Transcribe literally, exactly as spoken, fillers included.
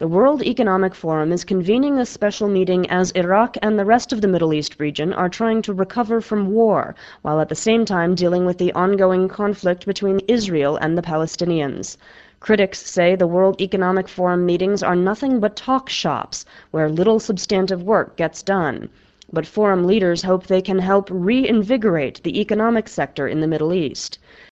The World Economic Forum is convening a special meeting as Iraq and the rest of the Middle East region are trying to recover from war, while at the same time dealing with the ongoing conflict between Israel and the Palestinians. Critics say the World Economic Forum meetings are nothing but talk shops, where little substantive work gets done. But forum leaders hope they can help reinvigorate the economic sector in the Middle East.